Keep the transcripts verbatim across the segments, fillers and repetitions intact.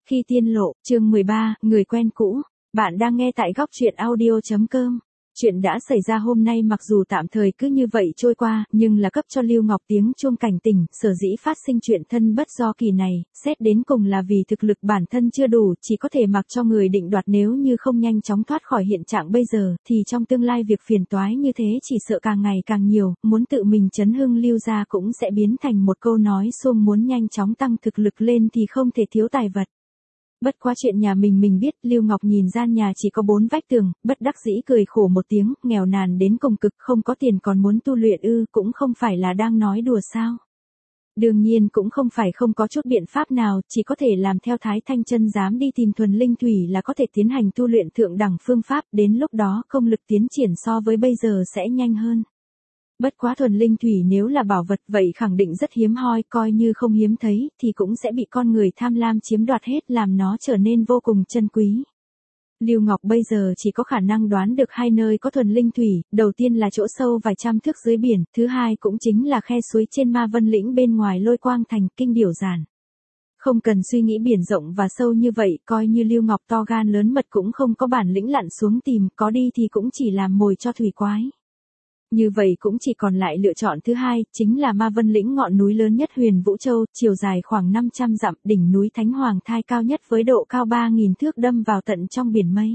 Khi tiên lộ, chương mười ba, người quen cũ. Bạn đang nghe tại góc truyện audio chấm com. Chuyện đã xảy ra hôm nay mặc dù tạm thời cứ như vậy trôi qua, nhưng là cấp cho Lưu Ngọc tiếng chuông cảnh tỉnh, sở dĩ phát sinh chuyện thân bất do kỳ này, xét đến cùng là vì thực lực bản thân chưa đủ, chỉ có thể mặc cho người định đoạt nếu như không nhanh chóng thoát khỏi hiện trạng bây giờ, thì trong tương lai việc phiền toái như thế chỉ sợ càng ngày càng nhiều, muốn tự mình chấn hưng Lưu gia cũng sẽ biến thành một câu nói xuông, muốn nhanh chóng tăng thực lực lên thì không thể thiếu tài vật. Bất quá chuyện nhà mình mình biết, Lưu Ngọc nhìn gian nhà chỉ có bốn vách tường, bất đắc dĩ cười khổ một tiếng, nghèo nàn đến cùng cực, không có tiền còn muốn tu luyện ư, cũng không phải là đang nói đùa sao. Đương nhiên cũng không phải không có chút biện pháp nào, chỉ có thể làm theo Thái Thanh Chân dám đi tìm thuần linh thủy là có thể tiến hành tu luyện thượng đẳng phương pháp, đến lúc đó công lực tiến triển so với bây giờ sẽ nhanh hơn. Bất quá thuần linh thủy nếu là bảo vật vậy khẳng định rất hiếm hoi, coi như không hiếm thấy, thì cũng sẽ bị con người tham lam chiếm đoạt hết, làm nó trở nên vô cùng chân quý. Lưu Ngọc bây giờ chỉ có khả năng đoán được hai nơi có thuần linh thủy, đầu tiên là chỗ sâu vài trăm thước dưới biển, thứ hai cũng chính là khe suối trên Ma Vân Lĩnh bên ngoài Lôi Quang Thành, Kinh Điểu Giản. Không cần suy nghĩ biển rộng và sâu như vậy, coi như Lưu Ngọc to gan lớn mật cũng không có bản lĩnh lặn xuống tìm, có đi thì cũng chỉ làm mồi cho thủy quái. Như vậy cũng chỉ còn lại lựa chọn thứ hai, chính là Ma Vân Lĩnh, ngọn núi lớn nhất Huyền Vũ Châu, chiều dài khoảng năm trăm dặm, đỉnh núi Thánh Hoàng Thai cao nhất với độ cao ba nghìn thước đâm vào tận trong biển mây.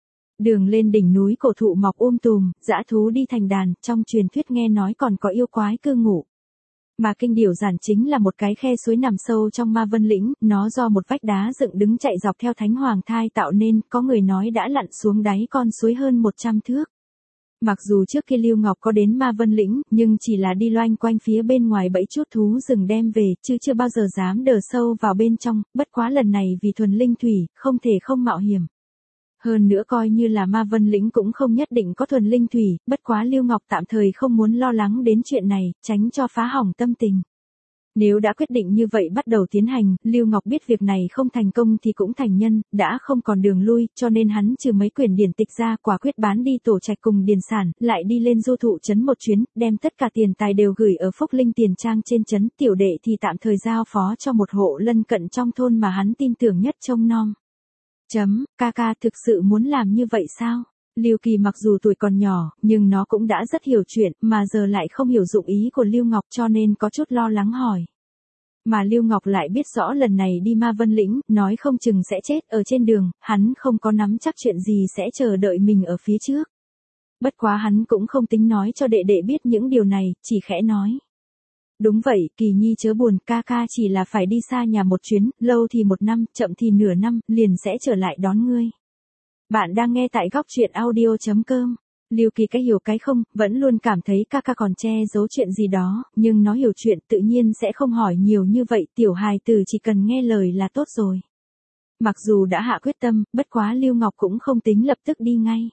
Đường lên đỉnh núi cổ thụ mọc um tùm, dã thú đi thành đàn, trong truyền thuyết nghe nói còn có yêu quái cư ngụ. Mà Kinh Điểu Giản chính là một cái khe suối nằm sâu trong Ma Vân Lĩnh, nó do một vách đá dựng đứng chạy dọc theo Thánh Hoàng Thai tạo nên, có người nói đã lặn xuống đáy con suối hơn một trăm thước. Mặc dù trước kia Lưu Ngọc có đến Ma Vân Lĩnh, nhưng chỉ là đi loanh quanh phía bên ngoài bẫy chút thú rừng đem về, chứ chưa bao giờ dám đờ sâu vào bên trong, bất quá lần này vì thuần linh thủy, không thể không mạo hiểm. Hơn nữa coi như là Ma Vân Lĩnh cũng không nhất định có thuần linh thủy, bất quá Lưu Ngọc tạm thời không muốn lo lắng đến chuyện này, tránh cho phá hỏng tâm tình. Nếu đã quyết định như vậy bắt đầu tiến hành, Lưu Ngọc biết việc này không thành công thì cũng thành nhân, đã không còn đường lui, cho nên hắn trừ mấy quyển điển tịch ra, quả quyết bán đi tổ trạch cùng điền sản, lại đi lên Du Thụ trấn một chuyến, đem tất cả tiền tài đều gửi ở Phúc Linh tiền trang trên trấn, tiểu đệ thì tạm thời giao phó cho một hộ lân cận trong thôn mà hắn tin tưởng nhất trông nom. Chấm, ca ca thực sự muốn làm như vậy sao? Lưu Kỳ mặc dù tuổi còn nhỏ, nhưng nó cũng đã rất hiểu chuyện, mà giờ lại không hiểu dụng ý của Lưu Ngọc cho nên có chút lo lắng hỏi. Mà Lưu Ngọc lại biết rõ lần này đi Ma Vân Lĩnh, nói không chừng sẽ chết ở trên đường, hắn không có nắm chắc chuyện gì sẽ chờ đợi mình ở phía trước. Bất quá hắn cũng không tính nói cho đệ đệ biết những điều này, chỉ khẽ nói. Đúng vậy, Kỳ Nhi chớ buồn, ca ca chỉ là phải đi xa nhà một chuyến, lâu thì một năm, chậm thì nửa năm, liền sẽ trở lại đón ngươi. Bạn đang nghe tại góc truyện audio chấm com. Lưu Kỳ cái hiểu cái không, vẫn luôn cảm thấy ca ca còn che giấu chuyện gì đó, nhưng nó hiểu chuyện tự nhiên sẽ không hỏi nhiều như vậy, tiểu hài tử chỉ cần nghe lời là tốt rồi. Mặc dù đã hạ quyết tâm, bất quá Lưu Ngọc cũng không tính lập tức đi ngay.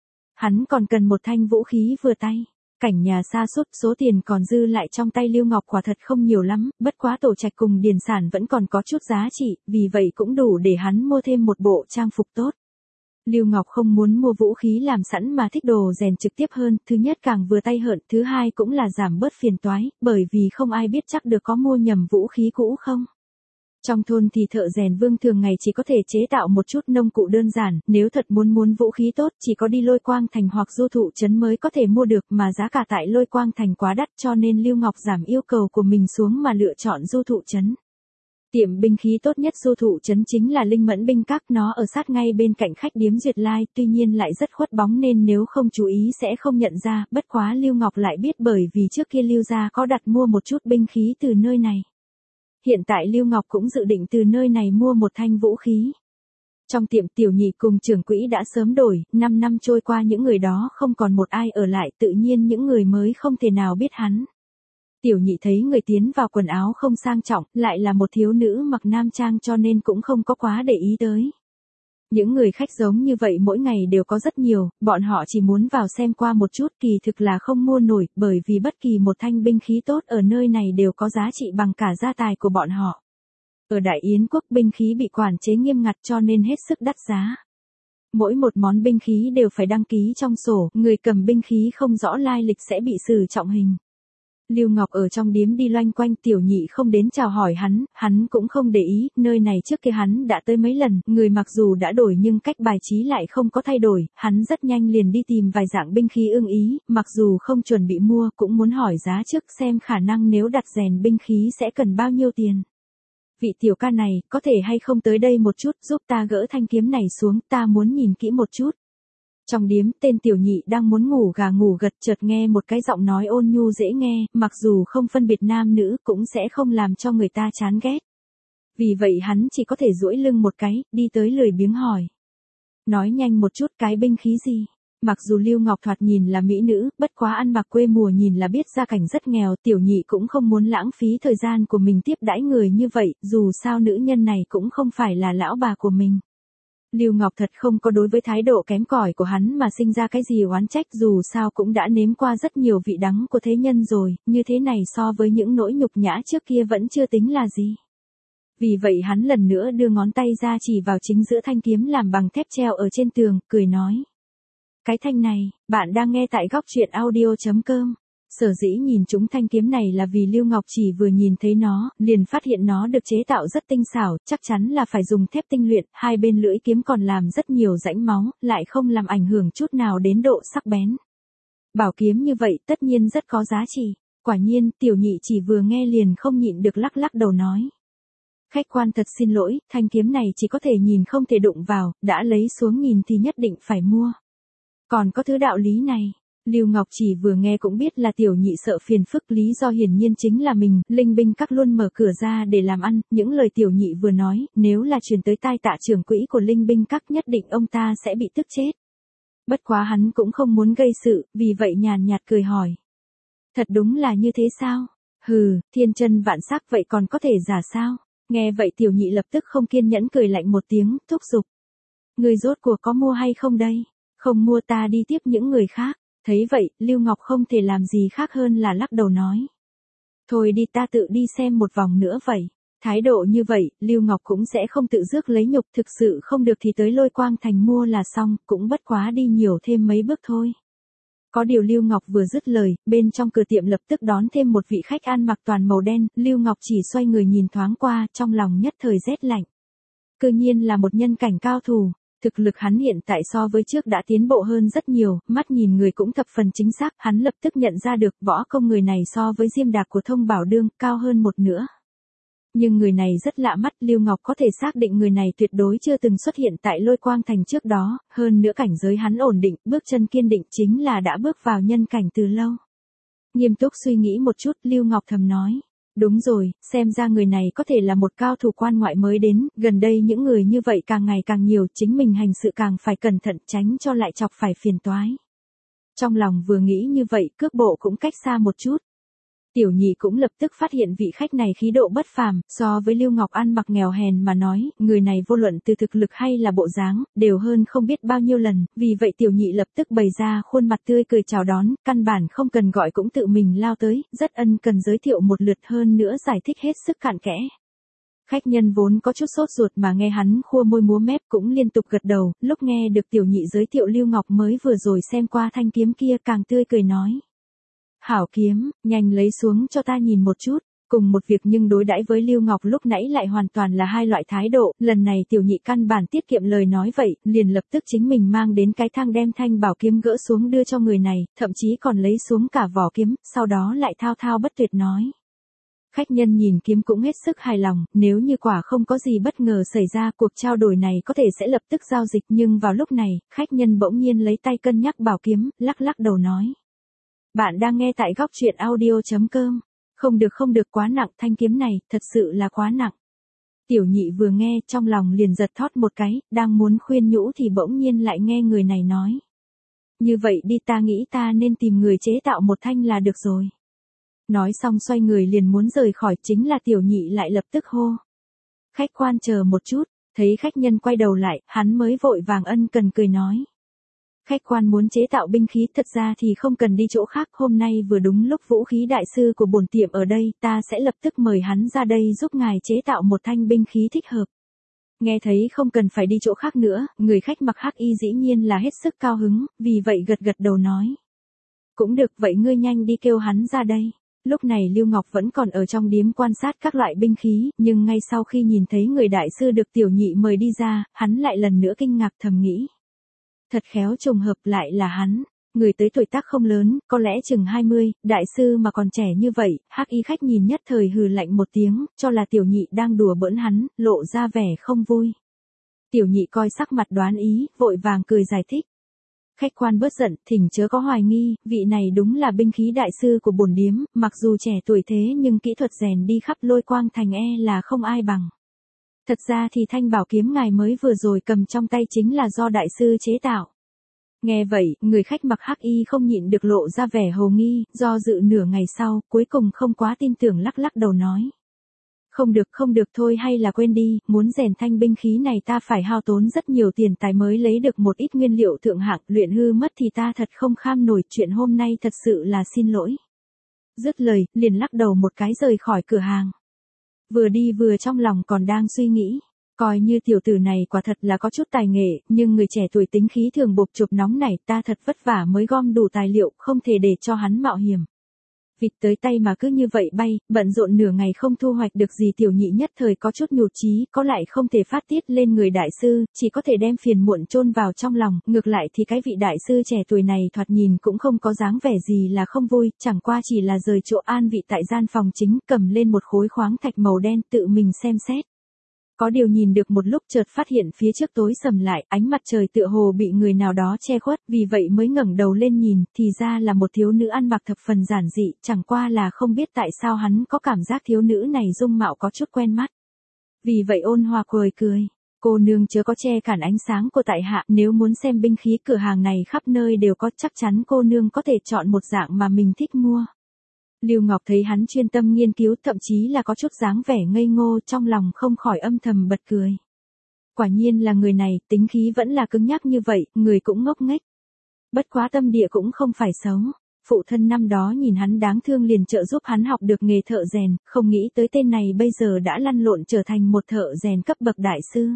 Hắn còn cần một thanh vũ khí vừa tay. Cảnh nhà xa sút, số tiền còn dư lại trong tay Lưu Ngọc quả thật không nhiều lắm, bất quá tổ trạch cùng điền sản vẫn còn có chút giá trị, vì vậy cũng đủ để hắn mua thêm một bộ trang phục tốt. Lưu Ngọc không muốn mua vũ khí làm sẵn mà thích đồ rèn trực tiếp hơn, thứ nhất càng vừa tay hơn, thứ hai cũng là giảm bớt phiền toái, bởi vì không ai biết chắc được có mua nhầm vũ khí cũ không. Trong thôn thì thợ rèn Vương thường ngày chỉ có thể chế tạo một chút nông cụ đơn giản, nếu thật muốn muốn vũ khí tốt chỉ có đi Lôi Quang Thành hoặc Du Thụ trấn mới có thể mua được, mà giá cả tại Lôi Quang Thành quá đắt cho nên Lưu Ngọc giảm yêu cầu của mình xuống mà lựa chọn Du Thụ trấn. Tiệm binh khí tốt nhất Du Thụ trấn chính là Linh Mẫn binh các, nó ở sát ngay bên cạnh khách điếm Duyệt Lai, tuy nhiên lại rất khuất bóng nên nếu không chú ý sẽ không nhận ra, bất quá Lưu Ngọc lại biết bởi vì trước kia Lưu gia có đặt mua một chút binh khí từ nơi này. Hiện tại Lưu Ngọc cũng dự định từ nơi này mua một thanh vũ khí. Trong tiệm tiểu nhị cùng trưởng quỹ đã sớm đổi, năm năm trôi qua những người đó không còn một ai ở lại, tự nhiên những người mới không thể nào biết hắn. Tiểu nhị thấy người tiến vào quần áo không sang trọng, lại là một thiếu nữ mặc nam trang cho nên cũng không có quá để ý tới. Những người khách giống như vậy mỗi ngày đều có rất nhiều, bọn họ chỉ muốn vào xem qua một chút, kỳ thực là không mua nổi, bởi vì bất kỳ một thanh binh khí tốt ở nơi này đều có giá trị bằng cả gia tài của bọn họ. Ở Đại Yến quốc binh khí bị quản chế nghiêm ngặt cho nên hết sức đắt giá. Mỗi một món binh khí đều phải đăng ký trong sổ, người cầm binh khí không rõ lai lịch sẽ bị xử trọng hình. Lưu Ngọc ở trong điếm đi loanh quanh, Tiểu Nhị không đến chào hỏi hắn, hắn cũng không để ý, nơi này trước kia hắn đã tới mấy lần, người mặc dù đã đổi nhưng cách bài trí lại không có thay đổi, hắn rất nhanh liền đi tìm vài dạng binh khí ưng ý, mặc dù không chuẩn bị mua cũng muốn hỏi giá trước xem khả năng nếu đặt rèn binh khí sẽ cần bao nhiêu tiền. Vị tiểu ca này, có thể hay không tới đây một chút giúp ta gỡ thanh kiếm này xuống, ta muốn nhìn kỹ một chút. Trong điếm, tên Tiểu Nhị đang muốn ngủ gà ngủ gật chợt nghe một cái giọng nói ôn nhu dễ nghe, mặc dù không phân biệt nam nữ cũng sẽ không làm cho người ta chán ghét. Vì vậy hắn chỉ có thể duỗi lưng một cái, đi tới lười biếng hỏi. Nói nhanh một chút, cái binh khí gì? Mặc dù Lưu Ngọc thoạt nhìn là mỹ nữ, bất quá ăn mặc quê mùa nhìn là biết gia cảnh rất nghèo, Tiểu Nhị cũng không muốn lãng phí thời gian của mình tiếp đãi người như vậy, dù sao nữ nhân này cũng không phải là lão bà của mình. Lưu Ngọc thật không có đối với thái độ kém cỏi của hắn mà sinh ra cái gì oán trách, dù sao cũng đã nếm qua rất nhiều vị đắng của thế nhân rồi, như thế này so với những nỗi nhục nhã trước kia vẫn chưa tính là gì. Vì vậy hắn lần nữa đưa ngón tay ra chỉ vào chính giữa thanh kiếm làm bằng thép treo ở trên tường, cười nói. Cái thanh này, bạn đang nghe tại góc truyện audio chấm com. Sở dĩ nhìn chúng thanh kiếm này là vì Lưu Ngọc chỉ vừa nhìn thấy nó, liền phát hiện nó được chế tạo rất tinh xảo, chắc chắn là phải dùng thép tinh luyện, hai bên lưỡi kiếm còn làm rất nhiều rãnh máu, lại không làm ảnh hưởng chút nào đến độ sắc bén. Bảo kiếm như vậy tất nhiên rất có giá trị, quả nhiên Tiểu Nhị chỉ vừa nghe liền không nhịn được lắc lắc đầu nói. Khách quan thật xin lỗi, thanh kiếm này chỉ có thể nhìn không thể đụng vào, đã lấy xuống nhìn thì nhất định phải mua. Còn có thứ đạo lý này. Lưu Ngọc chỉ vừa nghe cũng biết là Tiểu Nhị sợ phiền phức, lý do hiển nhiên chính là mình, Linh Binh Các luôn mở cửa ra để làm ăn, những lời Tiểu Nhị vừa nói, nếu là truyền tới tai Tạ trưởng quỹ của Linh Binh Các nhất định ông ta sẽ bị tức chết. Bất quá hắn cũng không muốn gây sự, vì vậy nhàn nhạt cười hỏi. Thật đúng là như thế sao? Hừ, thiên chân vạn sắc vậy còn có thể giả sao? Nghe vậy Tiểu Nhị lập tức không kiên nhẫn cười lạnh một tiếng, thúc giục. Người rốt cuộc có mua hay không đây? Không mua ta đi tiếp những người khác. Thấy vậy, Lưu Ngọc không thể làm gì khác hơn là lắc đầu nói. Thôi đi, ta tự đi xem một vòng nữa vậy. Thái độ như vậy, Lưu Ngọc cũng sẽ không tự rước lấy nhục, thực sự không được thì tới Lôi Quang Thành mua là xong, cũng bất quá đi nhiều thêm mấy bước thôi. Có điều Lưu Ngọc vừa dứt lời, bên trong cửa tiệm lập tức đón thêm một vị khách ăn mặc toàn màu đen, Lưu Ngọc chỉ xoay người nhìn thoáng qua, trong lòng nhất thời rét lạnh. Cơ nhiên là một nhân cảnh cao thủ. Thực lực hắn hiện tại so với trước đã tiến bộ hơn rất nhiều, mắt nhìn người cũng thập phần chính xác, hắn lập tức nhận ra được võ công người này so với Diêm Đạc của Thông Bảo Đương cao hơn một nửa. Nhưng người này rất lạ mắt, Lưu Ngọc có thể xác định người này tuyệt đối chưa từng xuất hiện tại Lôi Quang Thành trước đó, hơn nữa cảnh giới hắn ổn định, bước chân kiên định chính là đã bước vào nhân cảnh từ lâu. Nghiêm túc suy nghĩ một chút, Lưu Ngọc thầm nói. Đúng rồi, xem ra người này có thể là một cao thủ quan ngoại mới đến, gần đây những người như vậy càng ngày càng nhiều, chính mình hành sự càng phải cẩn thận tránh cho lại chọc phải phiền toái. Trong lòng vừa nghĩ như vậy, cước bộ cũng cách xa một chút. Tiểu Nhị cũng lập tức phát hiện vị khách này khí độ bất phàm, so với Lưu Ngọc ăn mặc nghèo hèn mà nói, người này vô luận từ thực lực hay là bộ dáng, đều hơn không biết bao nhiêu lần, vì vậy Tiểu Nhị lập tức bày ra khuôn mặt tươi cười chào đón, căn bản không cần gọi cũng tự mình lao tới, rất ân cần giới thiệu một lượt, hơn nữa giải thích hết sức cặn kẽ. Khách nhân vốn có chút sốt ruột mà nghe hắn khua môi múa mép cũng liên tục gật đầu, lúc nghe được Tiểu Nhị giới thiệu Lưu Ngọc mới vừa rồi xem qua thanh kiếm kia càng tươi cười nói. Hảo kiếm, nhanh lấy xuống cho ta nhìn một chút. Cùng một việc nhưng đối đãi với Lưu Ngọc lúc nãy lại hoàn toàn là hai loại thái độ, lần này Tiểu Nhị căn bản tiết kiệm lời nói vậy, liền lập tức chính mình mang đến cái thang đem thanh bảo kiếm gỡ xuống đưa cho người này, thậm chí còn lấy xuống cả vỏ kiếm, sau đó lại thao thao bất tuyệt nói. Khách nhân nhìn kiếm cũng hết sức hài lòng, nếu như quả không có gì bất ngờ xảy ra, cuộc trao đổi này có thể sẽ lập tức giao dịch, nhưng vào lúc này, khách nhân bỗng nhiên lấy tay cân nhắc bảo kiếm, lắc lắc đầu nói. Bạn đang nghe tại góc truyện audio chấm com. Không được không được, quá nặng, thanh kiếm này, thật sự là quá nặng. Tiểu Nhị vừa nghe, trong lòng liền giật thót một cái, đang muốn khuyên nhủ thì bỗng nhiên lại nghe người này nói. Như vậy đi, ta nghĩ ta nên tìm người chế tạo một thanh là được rồi. Nói xong xoay người liền muốn rời khỏi, chính là Tiểu Nhị lại lập tức hô. Khách quan chờ một chút, thấy khách nhân quay đầu lại, hắn mới vội vàng ân cần cười nói. Khách quan muốn chế tạo binh khí, thật ra thì không cần đi chỗ khác, hôm nay vừa đúng lúc vũ khí đại sư của bổn tiệm ở đây, ta sẽ lập tức mời hắn ra đây giúp ngài chế tạo một thanh binh khí thích hợp. Nghe thấy không cần phải đi chỗ khác nữa, người khách mặc hắc y dĩ nhiên là hết sức cao hứng, vì vậy gật gật đầu nói. Cũng được, vậy ngươi nhanh đi kêu hắn ra đây. Lúc này Lưu Ngọc vẫn còn ở trong điếm quan sát các loại binh khí, nhưng ngay sau khi nhìn thấy người đại sư được tiểu nhị mời đi ra, hắn lại lần nữa kinh ngạc thầm nghĩ. Thật khéo trùng hợp lại là hắn. Người tới tuổi tác không lớn, có lẽ chừng hai mươi, đại sư mà còn trẻ như vậy, hắc y khách nhìn nhất thời hừ lạnh một tiếng, cho là tiểu nhị đang đùa bỡn hắn, lộ ra vẻ không vui. Tiểu nhị coi sắc mặt đoán ý, vội vàng cười giải thích. Khách quan bớt giận, thỉnh chớ có hoài nghi, vị này đúng là binh khí đại sư của bổn điếm, mặc dù trẻ tuổi thế nhưng kỹ thuật rèn đi khắp Lôi Quang thành e là không ai bằng. Thật ra thì thanh bảo kiếm ngài mới vừa rồi cầm trong tay chính là do đại sư chế tạo. Nghe vậy, người khách mặc hắc y không nhịn được lộ ra vẻ hồ nghi, do dự nửa ngày sau, cuối cùng không quá tin tưởng lắc lắc đầu nói. Không được không được thôi hay là quên đi, muốn rèn thanh binh khí này ta phải hao tốn rất nhiều tiền tài mới lấy được một ít nguyên liệu thượng hạng, luyện hư mất thì ta thật không kham nổi, chuyện hôm nay thật sự là xin lỗi. Dứt lời, liền lắc đầu một cái rời khỏi cửa hàng. Vừa đi vừa trong lòng còn đang suy nghĩ. Coi như tiểu tử này quả thật là có chút tài nghệ, nhưng người trẻ tuổi tính khí thường bộc chộp nóng này, ta thật vất vả mới gom đủ tài liệu, không thể để cho hắn mạo hiểm. Vịt tới tay mà cứ như vậy bay, bận rộn nửa ngày không thu hoạch được gì, tiểu nhị nhất thời có chút nhụt chí, có lại không thể phát tiết lên người đại sư, chỉ có thể đem phiền muộn chôn vào trong lòng, ngược lại thì cái vị đại sư trẻ tuổi này thoạt nhìn cũng không có dáng vẻ gì là không vui, chẳng qua chỉ là rời chỗ an vị tại gian phòng chính, cầm lên một khối khoáng thạch màu đen tự mình xem xét. Có điều nhìn được một lúc chợt phát hiện phía trước tối sầm lại, ánh mặt trời tựa hồ bị người nào đó che khuất, vì vậy mới ngẩng đầu lên nhìn, thì ra là một thiếu nữ ăn mặc thập phần giản dị, chẳng qua là không biết tại sao hắn có cảm giác thiếu nữ này dung mạo có chút quen mắt. Vì vậy ôn hòa cười cười, cô nương chớ có che cản ánh sáng của tại hạ, nếu muốn xem binh khí cửa hàng này khắp nơi đều có, chắc chắn cô nương có thể chọn một dạng mà mình thích mua. Lưu Ngọc thấy hắn chuyên tâm nghiên cứu, thậm chí là có chút dáng vẻ ngây ngô, trong lòng không khỏi âm thầm bật cười. Quả nhiên là người này, tính khí vẫn là cứng nhắc như vậy, người cũng ngốc nghếch. Bất quá tâm địa cũng không phải xấu. Phụ thân năm đó nhìn hắn đáng thương liền trợ giúp hắn học được nghề thợ rèn, không nghĩ tới tên này bây giờ đã lăn lộn trở thành một thợ rèn cấp bậc đại sư.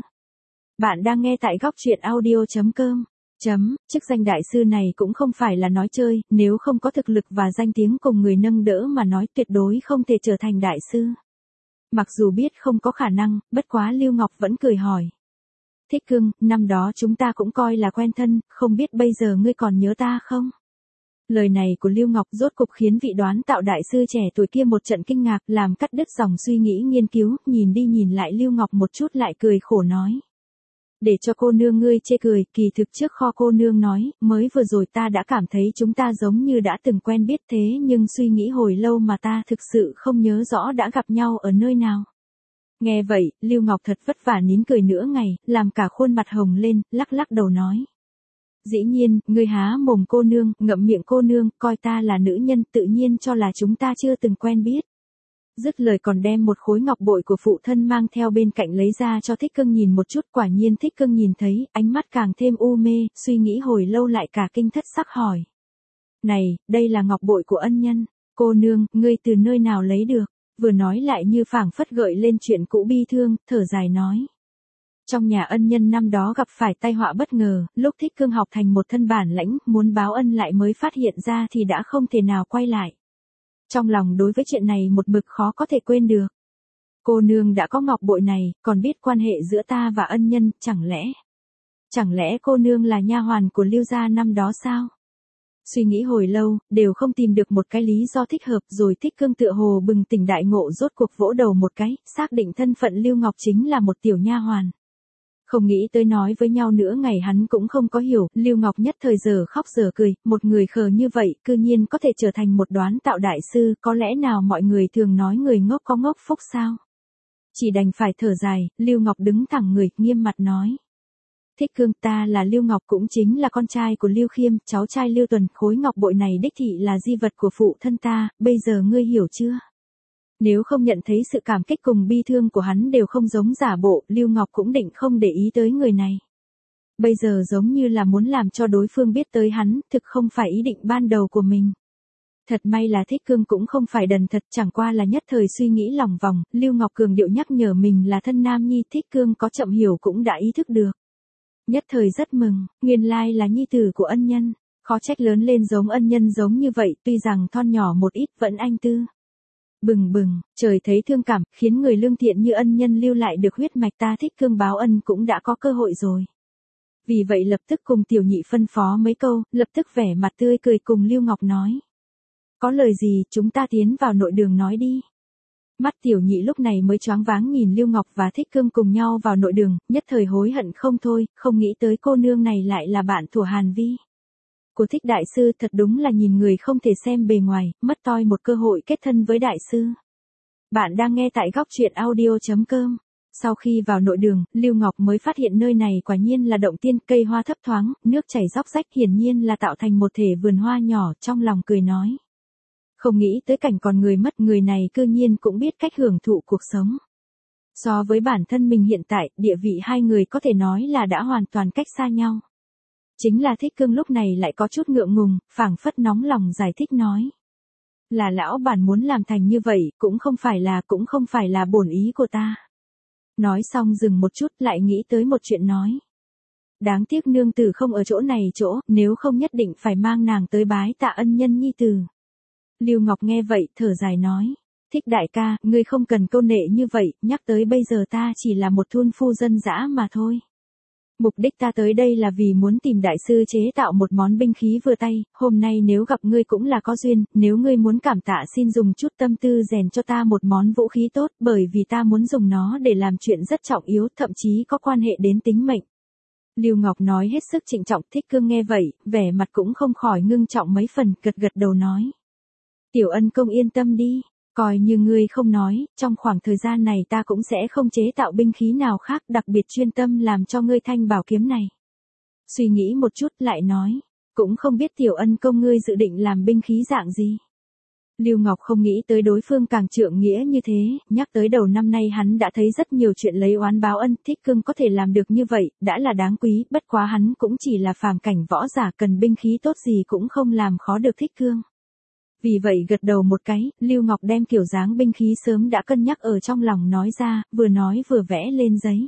Bạn đang nghe tại góc truyện audio chấm com. Chấm, chức danh đại sư này cũng không phải là nói chơi, nếu không có thực lực và danh tiếng cùng người nâng đỡ mà nói tuyệt đối không thể trở thành đại sư. Mặc dù biết không có khả năng, bất quá Lưu Ngọc vẫn cười hỏi. Thích Cưng, năm đó chúng ta cũng coi là quen thân, không biết bây giờ ngươi còn nhớ ta không? Lời này của Lưu Ngọc rốt cục khiến vị đoán tạo đại sư trẻ tuổi kia một trận kinh ngạc, làm cắt đứt dòng suy nghĩ nghiên cứu, nhìn đi nhìn lại Lưu Ngọc một chút lại cười khổ nói. Để cho cô nương ngươi chê cười, kỳ thực trước kho cô nương nói, mới vừa rồi ta đã cảm thấy chúng ta giống như đã từng quen biết, thế nhưng suy nghĩ hồi lâu mà ta thực sự không nhớ rõ đã gặp nhau ở nơi nào. Nghe vậy, Lưu Ngọc thật vất vả nín cười nửa ngày, làm cả khuôn mặt hồng lên, lắc lắc đầu nói. Dĩ nhiên, ngươi há mồm cô nương, ngậm miệng cô nương, coi ta là nữ nhân, tự nhiên cho là chúng ta chưa từng quen biết. Dứt lời còn đem một khối ngọc bội của phụ thân mang theo bên cạnh lấy ra cho Thích Cưng nhìn một chút, quả nhiên Thích Cưng nhìn thấy, ánh mắt càng thêm u mê, suy nghĩ hồi lâu lại cả kinh thất sắc hỏi. Này, đây là ngọc bội của ân nhân, cô nương, ngươi từ nơi nào lấy được, vừa nói lại như phảng phất gợi lên chuyện cũ bi thương, thở dài nói. Trong nhà ân nhân năm đó gặp phải tai họa bất ngờ, lúc Thích Cưng học thành một thân bản lãnh, muốn báo ân lại mới phát hiện ra thì đã không thể nào quay lại. Trong lòng đối với chuyện này một mực khó có thể quên được. Cô nương đã có ngọc bội này, còn biết quan hệ giữa ta và ân nhân, chẳng lẽ? Chẳng lẽ cô nương là nha hoàn của Lưu gia năm đó sao? Suy nghĩ hồi lâu, đều không tìm được một cái lý do thích hợp, rồi Thích Cưng tựa hồ bừng tỉnh đại ngộ, rốt cuộc vỗ đầu một cái, xác định thân phận Lưu Ngọc chính là một tiểu nha hoàn. Không nghĩ tới nói với nhau nữa ngày hắn cũng không có hiểu, Lưu Ngọc nhất thời giờ khóc giờ cười, một người khờ như vậy, cư nhiên có thể trở thành một đoán tạo đại sư, có lẽ nào mọi người thường nói người ngốc có ngốc phúc sao? Chỉ đành phải thở dài, Lưu Ngọc đứng thẳng người, nghiêm mặt nói. Thích Cưng, ta là Lưu Ngọc, cũng chính là con trai của Lưu Khiêm, cháu trai Lưu Tuần, khối ngọc bội này đích thị là di vật của phụ thân ta, bây giờ ngươi hiểu chưa? Nếu không nhận thấy sự cảm kích cùng bi thương của hắn đều không giống giả bộ, Lưu Ngọc cũng định không để ý tới người này. Bây giờ giống như là muốn làm cho đối phương biết tới hắn, thực không phải ý định ban đầu của mình. Thật may là Thích Cưng cũng không phải đần thật, chẳng qua là nhất thời suy nghĩ lòng vòng, Lưu Ngọc cường điệu nhắc nhở mình là thân nam nhi, Thích Cưng có chậm hiểu cũng đã ý thức được. Nhất thời rất mừng, nguyên lai là nhi tử của ân nhân, khó trách lớn lên giống ân nhân giống như vậy, tuy rằng thon nhỏ một ít vẫn anh tư. Bừng bừng, trời thấy thương cảm, khiến người lương thiện như ân nhân lưu lại được huyết mạch, ta Thích Cương báo ân cũng đã có cơ hội rồi. Vì vậy lập tức cùng Tiểu Nhị phân phó mấy câu, lập tức vẻ mặt tươi cười cùng Lưu Ngọc nói. Có lời gì, chúng ta tiến vào nội đường nói đi. Mắt Tiểu Nhị lúc này mới choáng váng nhìn Lưu Ngọc và Thích Cương cùng nhau vào nội đường, nhất thời hối hận không thôi, không nghĩ tới cô nương này lại là bạn của Hàn Vi. Của Thích đại sư, thật đúng là nhìn người không thể xem bề ngoài, mất toi một cơ hội kết thân với đại sư. Bạn đang nghe tại góc truyện audio chấm com. Sau khi vào nội đường, Lưu Ngọc mới phát hiện nơi này quả nhiên là động tiên, cây hoa thấp thoáng, nước chảy róc rách, hiển nhiên là tạo thành một thể vườn hoa nhỏ, trong lòng cười nói. Không nghĩ tới cảnh còn người mất, người này cư nhiên cũng biết cách hưởng thụ cuộc sống. So với bản thân mình hiện tại, địa vị hai người có thể nói là đã hoàn toàn cách xa nhau. Chính là Thích Cương lúc này lại có chút ngượng ngùng, phảng phất nóng lòng giải thích nói. Là lão bản muốn làm thành như vậy, cũng không phải là, cũng không phải là bổn ý của ta. Nói xong dừng một chút lại nghĩ tới một chuyện nói. Đáng tiếc nương tử không ở chỗ này chỗ, nếu không nhất định phải mang nàng tới bái tạ ân nhân nhi tử. Lưu Ngọc nghe vậy, thở dài nói. Thích đại ca, ngươi không cần câu nệ như vậy, nhắc tới bây giờ ta chỉ là một thôn phu dân dã mà thôi. Mục đích ta tới đây là vì muốn tìm đại sư chế tạo một món binh khí vừa tay, hôm nay nếu gặp ngươi cũng là có duyên, nếu ngươi muốn cảm tạ xin dùng chút tâm tư rèn cho ta một món vũ khí tốt, bởi vì ta muốn dùng nó để làm chuyện rất trọng yếu, thậm chí có quan hệ đến tính mệnh. Lưu Ngọc nói hết sức trịnh trọng, Thích Cương nghe vậy, vẻ mặt cũng không khỏi ngưng trọng mấy phần, gật gật đầu nói. Tiểu ân công yên tâm đi. Coi như ngươi không nói, trong khoảng thời gian này ta cũng sẽ không chế tạo binh khí nào khác, đặc biệt chuyên tâm làm cho ngươi thanh bảo kiếm này. Suy nghĩ một chút lại nói, cũng không biết tiểu ân công ngươi dự định làm binh khí dạng gì. Lưu Ngọc không nghĩ tới đối phương càng trượng nghĩa như thế, nhắc tới đầu năm nay hắn đã thấy rất nhiều chuyện lấy oán báo ân, Thích Cương có thể làm được như vậy, đã là đáng quý, bất quá hắn cũng chỉ là phàm cảnh võ giả, cần binh khí tốt gì cũng không làm khó được Thích Cương. Vì vậy gật đầu một cái, Lưu Ngọc đem kiểu dáng binh khí sớm đã cân nhắc ở trong lòng nói ra, vừa nói vừa vẽ lên giấy.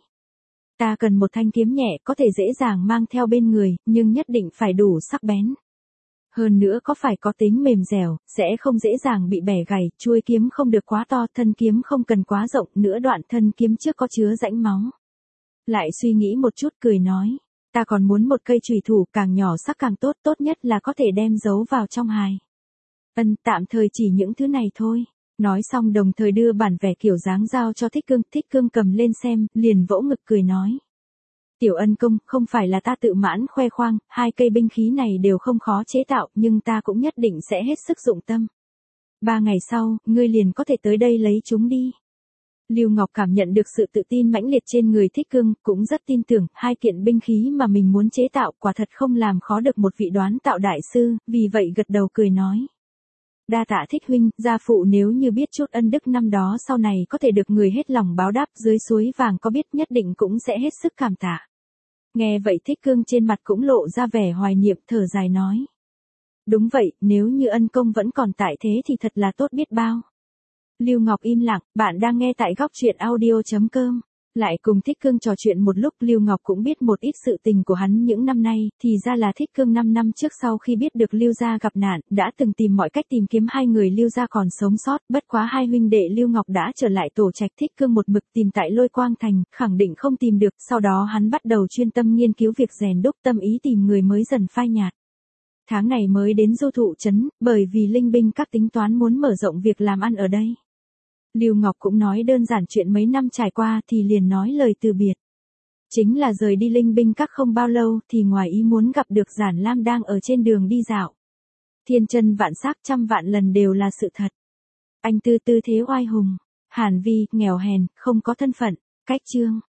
Ta cần một thanh kiếm nhẹ, có thể dễ dàng mang theo bên người, nhưng nhất định phải đủ sắc bén. Hơn nữa có phải có tính mềm dẻo, sẽ không dễ dàng bị bẻ gãy, chuôi kiếm không được quá to, thân kiếm không cần quá rộng, nửa đoạn thân kiếm trước có chứa rãnh máu. Lại suy nghĩ một chút cười nói, ta còn muốn một cây chùy thủ, càng nhỏ sắc càng tốt, tốt nhất là có thể đem giấu vào trong hài. Ân, tạm thời chỉ những thứ này thôi. Nói xong đồng thời đưa bản vẽ kiểu dáng giao cho Thích Cương, Thích Cương cầm lên xem, liền vỗ ngực cười nói. Tiểu ân công, không phải là ta tự mãn khoe khoang, hai cây binh khí này đều không khó chế tạo, nhưng ta cũng nhất định sẽ hết sức dụng tâm. Ba ngày sau, ngươi liền có thể tới đây lấy chúng đi. Lưu Ngọc cảm nhận được sự tự tin mãnh liệt trên người Thích Cương, cũng rất tin tưởng, hai kiện binh khí mà mình muốn chế tạo quả thật không làm khó được một vị đoán tạo đại sư, vì vậy gật đầu cười nói. Đa tạ Thích huynh, gia phụ nếu như biết chút ân đức năm đó sau này có thể được người hết lòng báo đáp, dưới suối vàng có biết nhất định cũng sẽ hết sức cảm tạ. Nghe vậy Thích Cương trên mặt cũng lộ ra vẻ hoài niệm, thở dài nói. Đúng vậy, nếu như ân công vẫn còn tại thế thì thật là tốt biết bao. Lưu Ngọc im lặng, bạn đang nghe tại góc truyện audio chấm com. Lại cùng Thích Cương trò chuyện một lúc, Lưu Ngọc cũng biết một ít sự tình của hắn những năm nay, thì ra là Thích Cương năm năm trước sau khi biết được Lưu gia gặp nạn, đã từng tìm mọi cách tìm kiếm hai người Lưu gia còn sống sót, bất quá hai huynh đệ Lưu Ngọc đã trở lại tổ trạch, Thích Cương một mực tìm tại Lôi Quang Thành, khẳng định không tìm được, sau đó hắn bắt đầu chuyên tâm nghiên cứu việc rèn đúc, tâm ý tìm người mới dần phai nhạt. Tháng này mới đến Du Thụ trấn, bởi vì linh binh các tính toán muốn mở rộng việc làm ăn ở đây. Lưu Ngọc cũng nói đơn giản chuyện mấy năm trải qua thì liền nói lời từ biệt. Chính là rời đi linh binh các không bao lâu thì ngoài ý muốn gặp được Giản Lam đang ở trên đường đi dạo. Thiên chân vạn sắc trăm vạn lần đều là sự thật. Anh tư tư thế oai hùng, Hàn Vi, nghèo hèn, không có thân phận, cách chương.